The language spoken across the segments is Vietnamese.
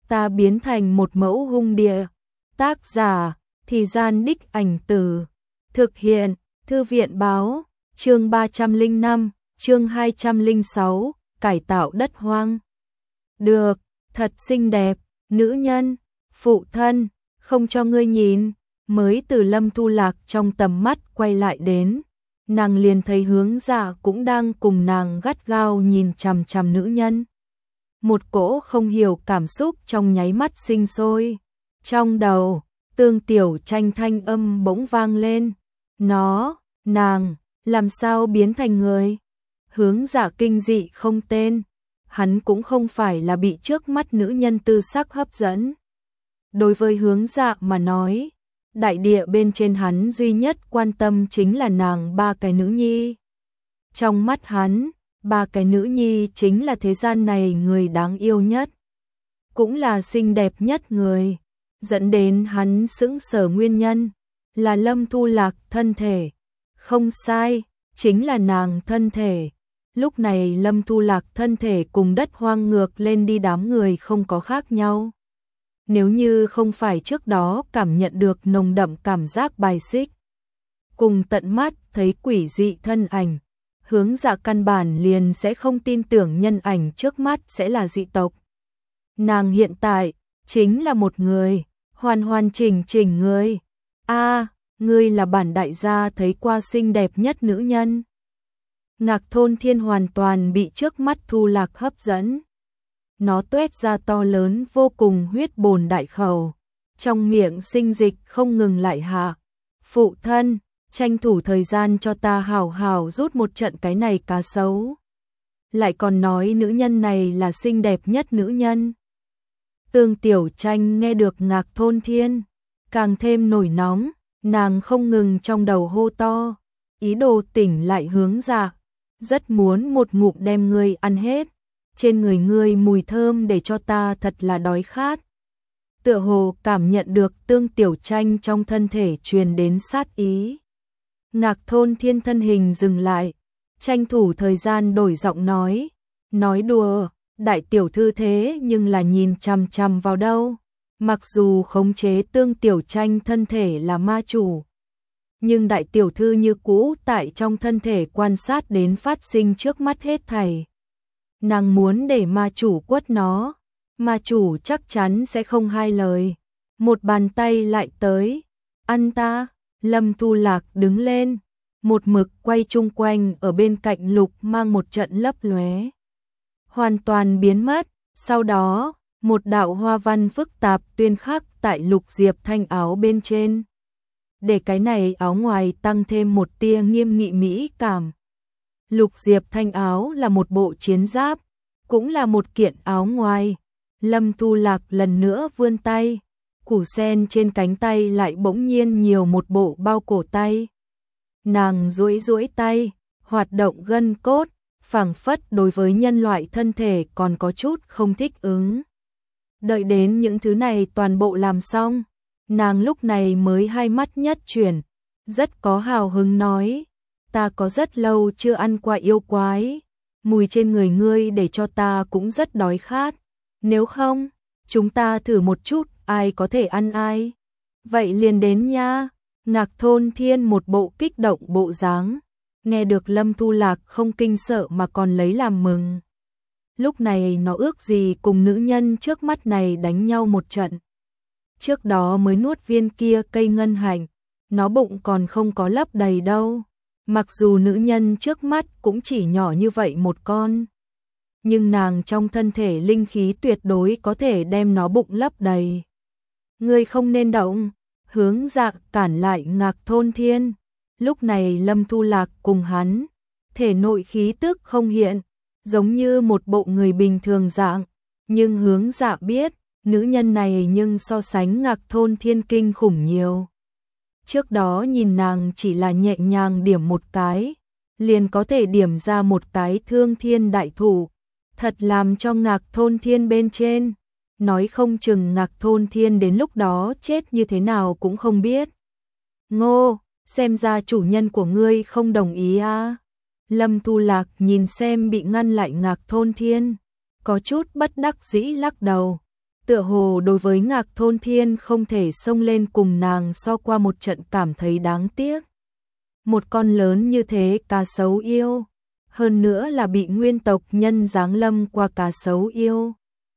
ta biến thành một mẫu hung địa. Tác giả, Thì Gian Đích Ảnh Tử. Thực hiện, Thư viện Báo, chương 305, chương 206, cải tạo đất hoang. Được, thật xinh đẹp, nữ nhân, phụ thân, không cho ngươi nhìn. Mới từ Lâm Thu Lạc trong tầm mắt quay lại đến, nàng liền thấy Hướng Dạ cũng đang cùng nàng gắt gao nhìn chằm chằm nữ nhân. Một cỗ không hiểu cảm xúc trong nháy mắt sinh sôi. Trong đầu, Tương Tiểu Tranh thanh âm bỗng vang lên. Nàng, làm sao biến thành người? Hướng Dạ kinh dị không tên. Hắn cũng không phải là bị trước mắt nữ nhân tư sắc hấp dẫn. Đối với Hướng Dạ mà nói, đại địa bên trên hắn duy nhất quan tâm chính là nàng ba cái nữ nhi. Trong mắt hắn, ba cái nữ nhi chính là thế gian này người đáng yêu nhất, cũng là xinh đẹp nhất người. Dẫn đến hắn sững sờ nguyên nhân là Lâm Thu Lạc thân thể. Không sai, chính là nàng thân thể. Lúc này Lâm Thu Lạc thân thể cùng đất hoang ngược lên đi đám người không có khác nhau. Nếu như không phải trước đó cảm nhận được nồng đậm cảm giác bài xích, cùng tận mắt thấy quỷ dị thân ảnh, Hướng Dạ căn bản liền sẽ không tin tưởng nhân ảnh trước mắt sẽ là dị tộc. Nàng hiện tại chính là một người, hoàn hoàn chỉnh chỉnh người. Ngươi là bản đại gia thấy qua xinh đẹp nhất nữ nhân. Ngạc Thôn Thiên hoàn toàn bị trước mắt Thu Lạc hấp dẫn. Nó tuét ra to lớn vô cùng huyết bồn đại khẩu, trong miệng sinh dịch không ngừng lại hạ. Phụ thân, tranh thủ thời gian cho ta hảo hảo rút một trận cái này cá sấu. Lại còn nói nữ nhân này là xinh đẹp nhất nữ nhân. Tương Tiểu Tranh nghe được Ngạc Thôn Thiên, càng thêm nổi nóng, nàng không ngừng trong đầu hô to, ý đồ tỉnh lại Hướng Dạ, rất muốn một ngụm đem ngươi ăn hết. Trên người ngươi mùi thơm để cho ta thật là đói khát. Tựa hồ cảm nhận được Tương Tiểu Tranh trong thân thể truyền đến sát ý. Ngạc Thôn Thiên thân hình dừng lại, tranh thủ thời gian đổi giọng nói đùa, đại tiểu thư thế nhưng là nhìn chằm chằm vào đâu. Mặc dù khống chế Tương Tiểu Tranh thân thể là ma chủ, nhưng đại tiểu thư như cũ tại trong thân thể quan sát đến phát sinh trước mắt hết thảy. Nàng muốn để ma chủ quất nó, ma chủ chắc chắn sẽ không hai lời. Một bàn tay lại tới, ăn ta. Lâm Thu Lạc đứng lên, một mực quay chung quanh ở bên cạnh Lục Mang một trận lấp lóe, hoàn toàn biến mất. Sau đó, một đạo hoa văn phức tạp tuyên khắc tại Lục Diệp Thanh áo bên trên, để cái này áo ngoài tăng thêm một tia nghiêm nghị mỹ cảm. Lục Diệp Thanh áo là một bộ chiến giáp, cũng là một kiện áo ngoài. Lâm Thu Lạc lần nữa vươn tay, củ sen trên cánh tay lại bỗng nhiên nhiều một bộ bao cổ tay. Nàng duỗi tay, hoạt động gân cốt, phảng phất đối với nhân loại thân thể còn có chút không thích ứng. Đợi đến những thứ này toàn bộ làm xong, nàng lúc này mới hai mắt nhất chuyển, rất có hào hứng nói, ta có rất lâu chưa ăn qua yêu quái, mùi trên người ngươi để cho ta cũng rất đói khát, nếu không, chúng ta thử một chút, ai có thể ăn ai. Vậy liền đến nha. Ngạc Thôn Thiên một bộ kích động bộ dáng, nghe được Lâm Thu Lạc không kinh sợ mà còn lấy làm mừng. Lúc này nó ước gì cùng nữ nhân trước mắt này đánh nhau một trận. Trước đó mới nuốt viên kia cây ngân hạnh, nó bụng còn không có lấp đầy đâu. Mặc dù nữ nhân trước mắt cũng chỉ nhỏ như vậy một con, nhưng nàng trong thân thể linh khí tuyệt đối có thể đem nó bụng lấp đầy. Ngươi không nên động. Hướng Dạ cản lại Ngạc Thôn Thiên. Lúc này Lâm Thu Lạc cùng hắn, thể nội khí tức không hiện, giống như một bộ người bình thường dạng. Nhưng Hướng Dạ biết, nữ nhân này nhưng so sánh Ngạc Thôn Thiên kinh khủng nhiều. Trước đó nhìn nàng chỉ là nhẹ nhàng điểm một cái, liền có thể điểm ra một cái thương thiên đại thủ, thật làm cho Ngạc Thôn Thiên bên trên. Nói không chừng Ngạc Thôn Thiên đến lúc đó chết như thế nào cũng không biết. Ngô, xem ra chủ nhân của ngươi không đồng ý à. Lâm Thu Lạc nhìn xem bị ngăn lại Ngạc Thôn Thiên, có chút bất đắc dĩ lắc đầu. tựa hồ đối với Ngạc Thôn Thiên không thể xông lên cùng nàng so qua một trận cảm thấy đáng tiếc. Một con lớn như thế cá sấu yêu, hơn nữa là bị nguyên tộc nhân giáng lâm qua cá sấu yêu.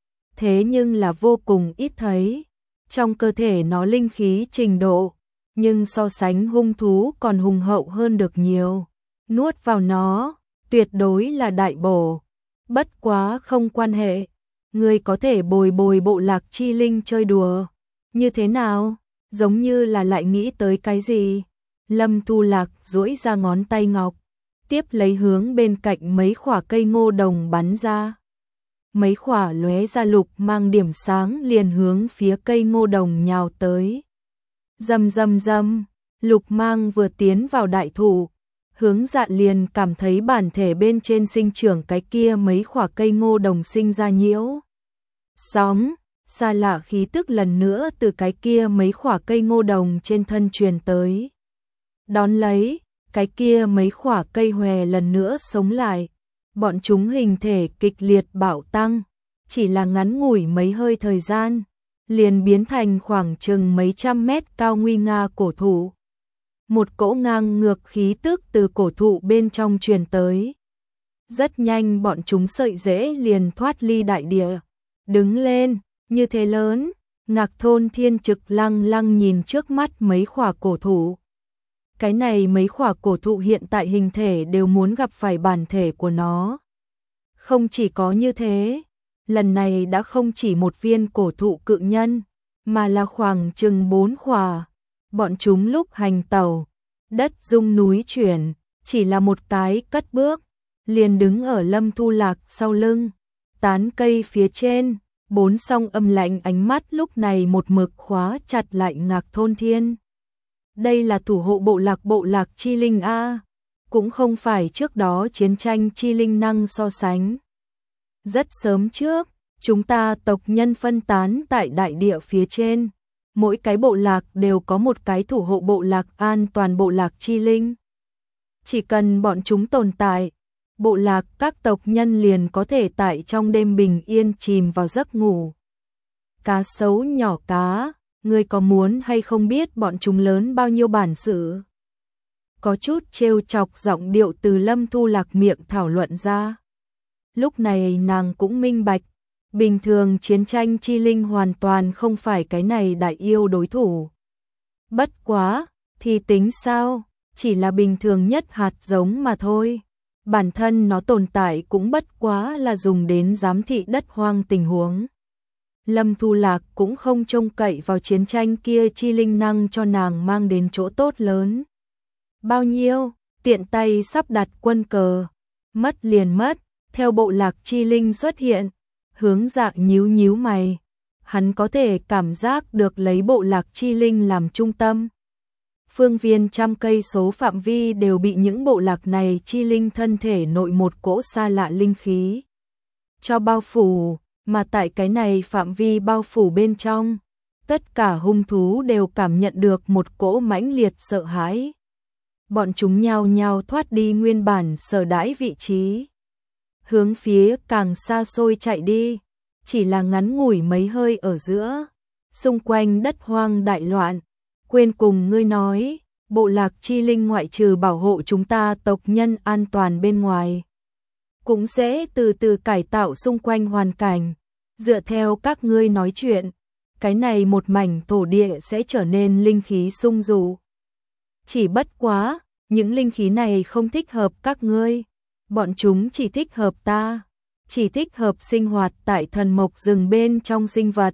Thế nhưng là vô cùng ít thấy, trong cơ thể nó linh khí trình độ, nhưng so sánh hung thú còn hùng hậu hơn được nhiều. Nuốt vào nó, tuyệt đối là đại bổ. Bất quá không quan hệ, người có thể bồi bộ lạc chi linh chơi đùa. Như thế nào? Giống như là lại nghĩ tới cái gì? Lâm Thu Lạc duỗi ra ngón tay ngọc, tiếp lấy hướng bên cạnh mấy khỏa cây ngô đồng bắn ra. Mấy khỏa lóe ra lục mang điểm sáng liền hướng phía cây ngô đồng nhào tới. Rầm rầm rầm, lục mang vừa tiến vào đại thụ, Hướng Dạ liền cảm thấy bản thể bên trên sinh trưởng cái kia mấy khỏa cây ngô đồng sinh ra nhiễu. Sóng, xa lạ khí tức lần nữa từ cái kia mấy khỏa cây ngô đồng trên thân truyền tới. Đón lấy, cái kia mấy khỏa cây hòe lần nữa sống lại. Bọn chúng hình thể kịch liệt bạo tăng, chỉ là ngắn ngủi mấy hơi thời gian, liền biến thành khoảng chừng mấy trăm mét cao nguy nga cổ thụ. Một cỗ ngang ngược khí tức từ cổ thụ bên trong truyền tới. Rất nhanh bọn chúng sợi rễ liền thoát ly đại địa. Đứng lên, như thế lớn, Ngạc Thôn Thiên trực lăng lăng nhìn trước mắt mấy khỏa cổ thụ. Cái này mấy khỏa cổ thụ hiện tại hình thể đều muốn gặp phải bản thể của nó. Không chỉ có như thế, lần này đã không chỉ một viên cổ thụ cự nhân, mà là khoảng chừng 4 khỏa. Bọn chúng lúc hành tẩu, đất rung núi chuyển, chỉ là một cái cất bước, liền đứng ở Lâm Thu Lạc sau lưng, tán cây phía trên, 4 song âm lạnh ánh mắt lúc này một mực khóa chặt lại Ngạc Thôn Thiên. Đây là thủ hộ bộ lạc chi linh a, cũng không phải trước đó chiến tranh chi linh năng so sánh. Rất sớm trước, chúng ta tộc nhân phân tán tại đại địa phía trên, mỗi cái bộ lạc đều có một cái thủ hộ bộ lạc an toàn bộ lạc chi linh. Chỉ cần bọn chúng tồn tại, bộ lạc các tộc nhân liền có thể tại trong đêm bình yên chìm vào giấc ngủ. Cá sấu nhỏ cá, ngươi có muốn hay không biết bọn chúng lớn bao nhiêu bản sự? Có chút trêu chọc giọng điệu từ Lâm Thu Lạc miệng thảo luận ra. Lúc này nàng cũng minh bạch, bình thường chiến tranh chi linh hoàn toàn không phải cái này đại yêu đối thủ. Bất quá, thì tính sao, chỉ là bình thường nhất hạt giống mà thôi. Bản thân nó tồn tại cũng bất quá là dùng đến giám thị đất hoang tình huống. Lâm Thu Lạc cũng không trông cậy vào chiến tranh kia chi linh năng cho nàng mang đến chỗ tốt lớn. Bao nhiêu, tiện tay sắp đặt quân cờ, mất liền mất, theo bộ lạc chi linh xuất hiện, Hướng Dạ nhíu nhíu mày, hắn có thể cảm giác được lấy bộ lạc chi linh làm trung tâm. Phương viên trăm cây số phạm vi đều bị những bộ lạc này chi linh thân thể nội một cỗ xa lạ linh khí cho bao phủ, mà tại cái này phạm vi bao phủ bên trong, tất cả hung thú đều cảm nhận được một cỗ mãnh liệt sợ hãi. Bọn chúng nhao nhao thoát đi nguyên bản sở đãi vị trí, hướng phía càng xa xôi chạy đi, chỉ là ngắn ngủi mấy hơi ở giữa, xung quanh đất hoang đại loạn. Quên cùng ngươi nói, bộ lạc chi linh ngoại trừ bảo hộ chúng ta tộc nhân an toàn bên ngoài, cũng sẽ từ từ cải tạo xung quanh hoàn cảnh. Dựa theo các ngươi nói chuyện, cái này một mảnh thổ địa sẽ trở nên linh khí sung dụ. Chỉ bất quá, những linh khí này không thích hợp các ngươi, bọn chúng chỉ thích hợp ta, chỉ thích hợp sinh hoạt tại thần mộc rừng bên trong sinh vật.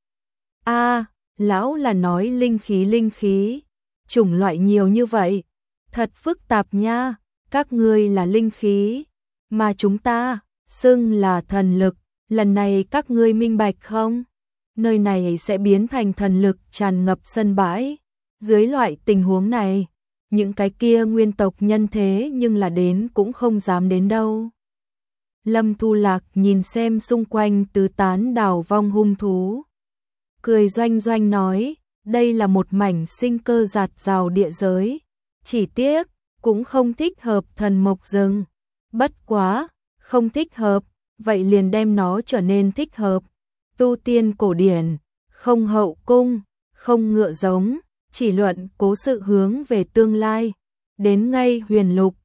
A, lão là nói linh khí, chủng loại nhiều như vậy, thật phức tạp nha, các ngươi là linh khí, mà chúng ta xưng là thần lực, lần này các ngươi minh bạch không? Nơi này sẽ biến thành thần lực tràn ngập sân bãi, dưới loại tình huống này, những cái kia nguyên tộc nhân thế nhưng là đến cũng không dám đến đâu. Lâm Thu Lạc nhìn xem xung quanh tứ tán đào vong hung thú, cười doanh doanh nói, đây là một mảnh sinh cơ dạt dào địa giới, chỉ tiếc, cũng không thích hợp thần mộc rừng. Bất quá, không thích hợp, vậy liền đem nó trở nên thích hợp. tu tiên cổ điển, không hậu cung, không ngựa giống, chỉ luận cố sự hướng về tương lai. Đến ngay huyền lục,